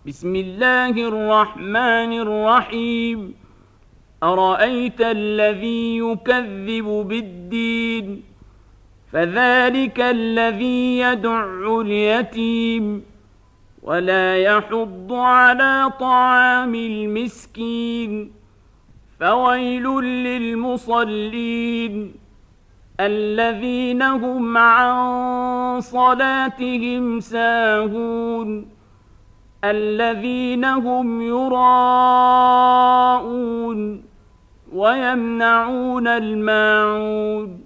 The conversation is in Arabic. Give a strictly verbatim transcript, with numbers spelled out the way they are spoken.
بسم الله الرحمن الرحيم أرأيت الذي يكذب بالدين فذلك الذي يدع اليتيم ولا يحض على طعام المسكين فويل للمصلين الذين هم عن صلاتهم ساهون الذين هم يراءون ويمنعون الماعون